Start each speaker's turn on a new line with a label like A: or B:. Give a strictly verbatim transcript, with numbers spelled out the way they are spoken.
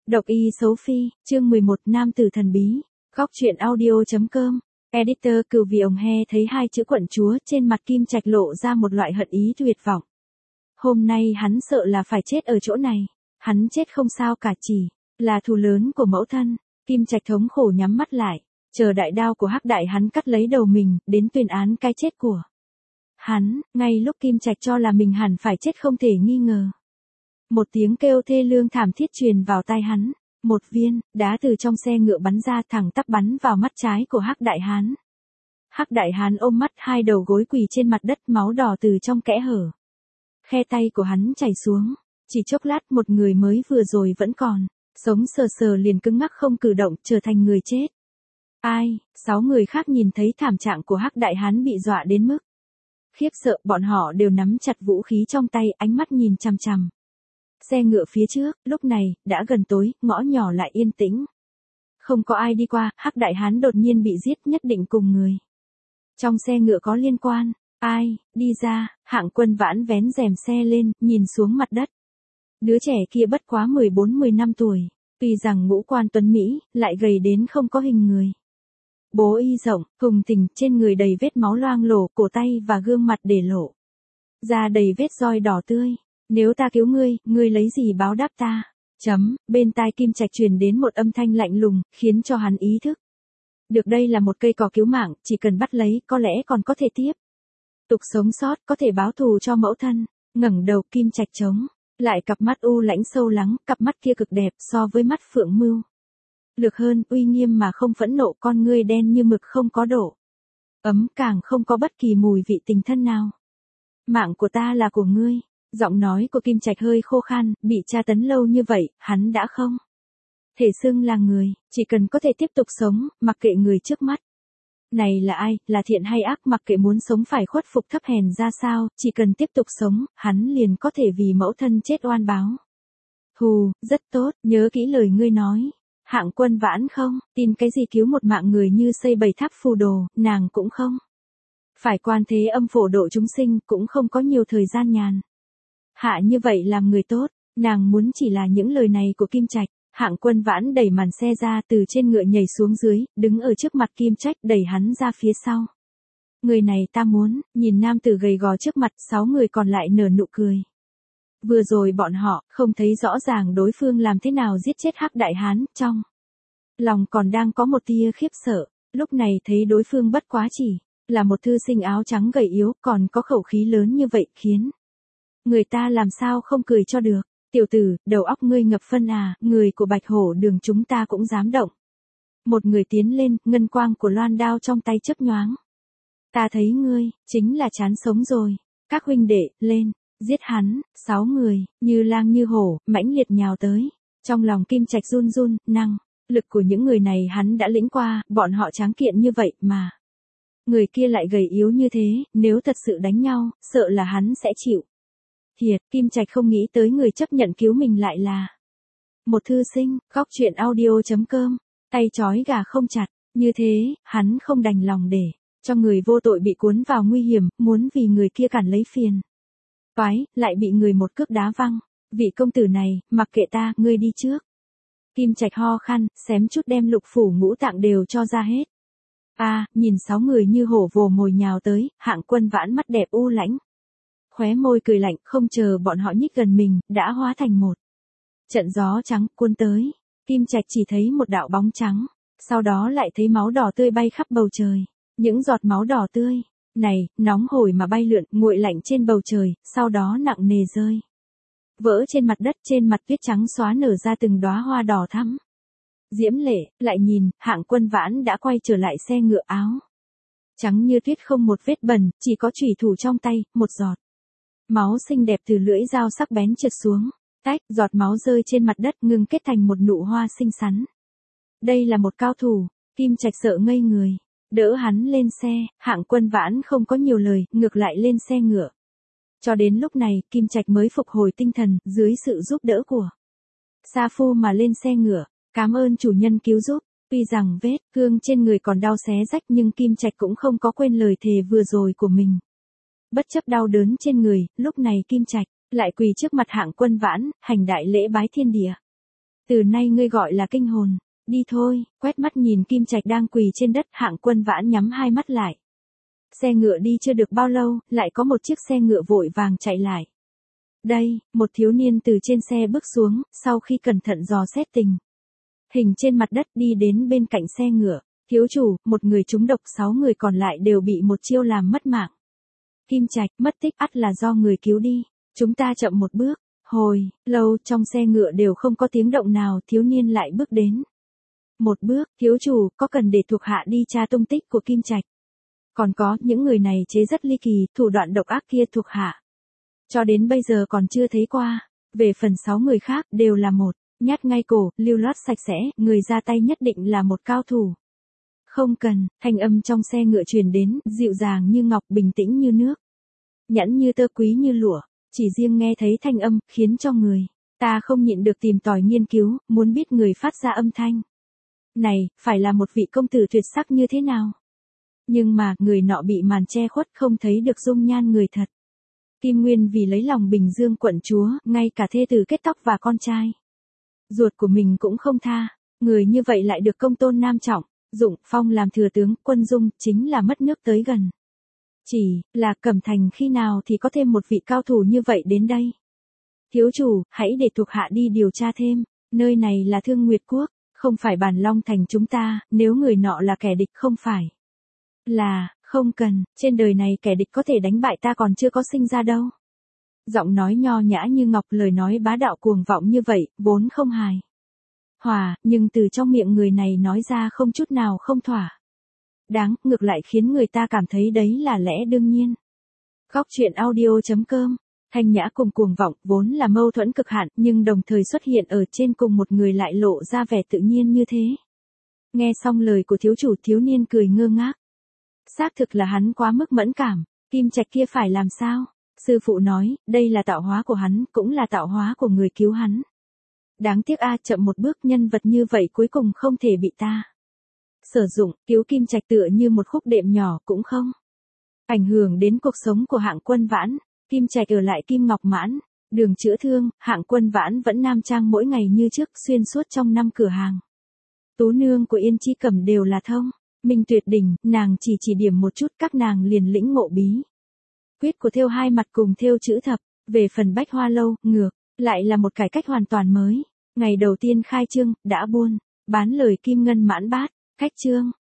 A: Độc y xấu phi, chương mười một Nam tử thần bí, góc truyện audio.com, editor Cừu Vì ổng he thấy hai chữ quận chúa trên mặt Kim Trạch lộ ra một loại hận ý tuyệt vọng. Hôm nay hắn sợ là phải chết ở chỗ này, hắn chết không sao cả chỉ là thù lớn của mẫu thân. Kim Trạch thống khổ nhắm mắt lại, chờ đại đao của Hắc Đại Hán cắt lấy đầu mình, đến tuyên án cái chết của hắn. Ngay lúc Kim Trạch cho là mình hẳn phải chết không thể nghi ngờ, một tiếng kêu thê lương thảm thiết truyền vào tai hắn, một viên đá từ trong xe ngựa bắn ra thẳng tắp bắn vào mắt trái của Hắc Đại Hán. Hắc Đại Hán ôm mắt, hai đầu gối quỳ trên mặt đất, máu đỏ từ trong kẽ hở khe tay của hắn chảy xuống. Chỉ chốc lát, một người mới vừa rồi vẫn còn sống sờ sờ liền cứng ngắc không cử động, trở thành người chết. Ai? Sáu người khác nhìn thấy thảm trạng của Hắc Đại Hán bị dọa đến mức khiếp sợ, bọn họ đều nắm chặt vũ khí trong tay, ánh mắt nhìn chằm chằm xe ngựa phía trước. Lúc này đã gần tối, ngõ nhỏ lại yên tĩnh, không có ai đi qua. Hắc Đại Hán đột nhiên bị giết, nhất định cùng người trong xe ngựa có liên quan. Ai? Đi ra. Hạng Quân Vãn vén rèm xe lên, nhìn xuống mặt đất. Đứa trẻ kia bất quá mười bốn mười lăm tuổi, tuy rằng ngũ quan tuấn mỹ, lại gầy đến không có hình người. Bố y rộng, hùng tình, trên người đầy vết máu loang lổ, cổ tay và gương mặt để lộ ra đầy vết roi đỏ tươi. Nếu ta cứu ngươi, ngươi lấy gì báo đáp ta? Chấm, bên tai Kim Trạch truyền đến một âm thanh lạnh lùng, khiến cho hắn ý thức được đây là một cây cỏ cứu mạng, chỉ cần bắt lấy, có lẽ còn có thể tiếp tục sống sót, có thể báo thù cho mẫu thân. Ngẩng đầu, Kim Trạch chống lại cặp mắt u lãnh sâu lắng, cặp mắt kia cực đẹp, so với mắt Phượng Mưu lược hơn, uy nghiêm mà không phẫn nộ, con ngươi đen như mực không có độ ấm, càng không có bất kỳ mùi vị tình thân nào. Mạng của ta là của ngươi. Giọng nói của Kim Trạch hơi khô khan, bị tra tấn lâu như vậy, hắn đã không thể xưng là người, chỉ cần có thể tiếp tục sống, mặc kệ người trước mắt này là ai, là thiện hay ác, mặc kệ muốn sống phải khuất phục thấp hèn ra sao, chỉ cần tiếp tục sống, hắn liền có thể vì mẫu thân chết oan báo thù. Rất tốt, nhớ kỹ lời ngươi nói. Hạng Quân Vãn không tin cái gì cứu một mạng người như xây bảy tháp phù đồ, nàng cũng không phải quan thế âm phổ độ chúng sinh, cũng không có nhiều thời gian nhàn hạ như vậy làm người tốt. Nàng muốn chỉ là những lời này của Kim Trạch. Hạng Quân Vãn đẩy màn xe ra, từ trên ngựa nhảy xuống dưới, đứng ở trước mặt Kim Trạch, đẩy hắn ra phía sau. Người này ta muốn. Nhìn nam tử gầy gò trước mặt, sáu người còn lại nở nụ cười. Vừa rồi bọn họ không thấy rõ ràng đối phương làm thế nào giết chết Hắc Đại Hán, trong lòng còn đang có một tia khiếp sợ. Lúc này thấy đối phương bất quá chỉ là một thư sinh áo trắng gầy yếu, còn có khẩu khí lớn như vậy, khiến người ta làm sao không cười cho được. Tiểu tử, đầu óc ngươi ngập phân à, người của Bạch Hổ Đường chúng ta cũng dám động. Một người tiến lên, ngân quang của loan đao trong tay chớp nhoáng. Ta thấy ngươi, chính là chán sống rồi. Các huynh đệ, lên, giết hắn. Sáu người, như lang như hổ, mãnh liệt nhào tới. Trong lòng Kim Trạch run run, năng lực của những người này hắn đã lĩnh qua, bọn họ tráng kiện như vậy mà người kia lại gầy yếu như thế, nếu thật sự đánh nhau, sợ là hắn sẽ chịu thiệt. Kim Trạch không nghĩ tới người chấp nhận cứu mình lại là một thư sinh. Góc truyện audio.com, tay trói gà không chặt, như thế, hắn không đành lòng để cho người vô tội bị cuốn vào nguy hiểm, muốn vì người kia cản lấy phiền toái, lại bị người một cước đá văng. Vị công tử này, mặc kệ ta, ngươi đi trước. Kim Trạch ho khan, xém chút đem lục phủ ngũ tạng đều cho ra hết. A, à, nhìn sáu người như hổ vồ mồi nhào tới, Hạng Quân Vãn mắt đẹp u lãnh, khóe môi cười lạnh, không chờ bọn họ nhích gần mình, đã hóa thành một trận gió trắng cuốn tới. Kim Trạch chỉ thấy một đạo bóng trắng, sau đó lại thấy máu đỏ tươi bay khắp bầu trời. Những giọt máu đỏ tươi này nóng hổi mà bay lượn, nguội lạnh trên bầu trời, sau đó nặng nề rơi vỡ trên mặt đất. Trên mặt tuyết trắng xóa nở ra từng đóa hoa đỏ thắm diễm lệ. Lại nhìn, Hạng Quân Vãn đã quay trở lại xe ngựa, áo trắng như tuyết, không một vết bẩn, chỉ có chủy thủ trong tay, một giọt máu xinh đẹp từ lưỡi dao sắc bén trượt xuống. Tách, giọt máu rơi trên mặt đất, ngừng kết thành một nụ hoa xinh xắn. Đây là một cao thủ. Kim Trạch sợ ngây người, đỡ hắn lên xe. Hạng Quân Vãn không có nhiều lời, ngược lại lên xe ngựa. Cho đến lúc này, Kim Trạch mới phục hồi tinh thần, dưới sự giúp đỡ của Sa Phu mà lên xe ngựa. Cảm ơn chủ nhân cứu giúp. Tuy rằng vết thương trên người còn đau xé rách, nhưng Kim Trạch cũng không có quên lời thề vừa rồi của mình. Bất chấp đau đớn trên người, lúc này Kim Trạch lại quỳ trước mặt Hạng Quân Vãn, hành đại lễ bái thiên địa. Từ nay ngươi gọi là kinh hồn. Đi thôi, quét mắt nhìn Kim Trạch đang quỳ trên đất, Hạng Quân Vãn nhắm hai mắt lại. Xe ngựa đi chưa được bao lâu, lại có một chiếc xe ngựa vội vàng chạy lại. Đây, một thiếu niên từ trên xe bước xuống, sau khi cẩn thận dò xét tình hình trên mặt đất đi đến bên cạnh xe ngựa. Thiếu chủ, một người trúng độc, sáu người còn lại đều bị một chiêu làm mất mạng. Kim Trạch, mất tích ắt là do người cứu đi. Chúng ta chậm một bước. Hồi lâu trong xe ngựa đều không có tiếng động nào, thiếu niên lại bước đến. Một bước, thiếu chủ, có cần để thuộc hạ đi tra tung tích của Kim Trạch? Còn có, những người này chế rất ly kỳ, thủ đoạn độc ác kia thuộc hạ cho đến bây giờ còn chưa thấy qua. Về phần sáu người khác, đều là một nhát ngay cổ, lưu loát sạch sẽ, người ra tay nhất định là một cao thủ. Không cần, thanh âm trong xe ngựa truyền đến, dịu dàng như ngọc, bình tĩnh như nước, nhẵn như tơ, quý như lụa. Chỉ riêng nghe thấy thanh âm, khiến cho người ta không nhịn được tìm tòi nghiên cứu, muốn biết người phát ra âm thanh này, phải là một vị công tử tuyệt sắc như thế nào. Nhưng mà, người nọ bị màn che khuất, không thấy được dung nhan người thật. Kim Nguyên vì lấy lòng Bình Dương quận chúa, ngay cả thê tử kết tóc và con trai ruột của mình cũng không tha. Người như vậy lại được công tôn nam trọng dụng phong làm thừa tướng, quân dung, chính là mất nước tới gần. Chỉ là Cẩm Thành khi nào thì có thêm một vị cao thủ như vậy đến đây? Thiếu chủ, hãy để thuộc hạ đi điều tra thêm. Nơi này là Thương Nguyệt Quốc, không phải Bản Long Thành chúng ta. Nếu người nọ là kẻ địch, không phải là, không cần, trên đời này kẻ địch có thể đánh bại ta còn chưa có sinh ra đâu. Giọng nói nho nhã như ngọc, lời nói bá đạo cuồng vọng như vậy, vốn không hài hòa, nhưng từ trong miệng người này nói ra không chút nào không thỏa đáng, ngược lại khiến người ta cảm thấy đấy là lẽ đương nhiên. Góc truyện audio chấm com. Thanh nhã cùng cuồng vọng vốn là mâu thuẫn cực hạn, nhưng đồng thời xuất hiện ở trên cùng một người lại lộ ra vẻ tự nhiên như thế. Nghe xong lời của thiếu chủ, thiếu niên cười ngơ ngác. Xác thực là hắn quá mức mẫn cảm. Kim Trạch kia phải làm sao? Sư phụ nói, đây là tạo hóa của hắn, cũng là tạo hóa của người cứu hắn. Đáng tiếc a, chậm một bước, nhân vật như vậy cuối cùng không thể bị ta sử dụng. Cứu Kim Trạch tựa như một khúc đệm nhỏ, cũng không ảnh hưởng đến cuộc sống của Hạng Quân Vãn. Kim Trạch ở lại Kim Ngọc Mãn đường chữa thương, Hạng Quân Vãn vẫn nam trang mỗi ngày như trước, xuyên suốt trong năm cửa hàng Tú nương của Yên Chi Cẩm đều là thông minh tuyệt đỉnh, nàng chỉ chỉ điểm một chút, các nàng liền lĩnh ngộ bí quyết của thêu hai mặt cùng thêu chữ thập. Về phần Bách Hoa Lâu, ngược lại là một cải cách hoàn toàn mới. Ngày đầu tiên khai trương, đã buôn bán lời kim ngân mãn bát. Khách trương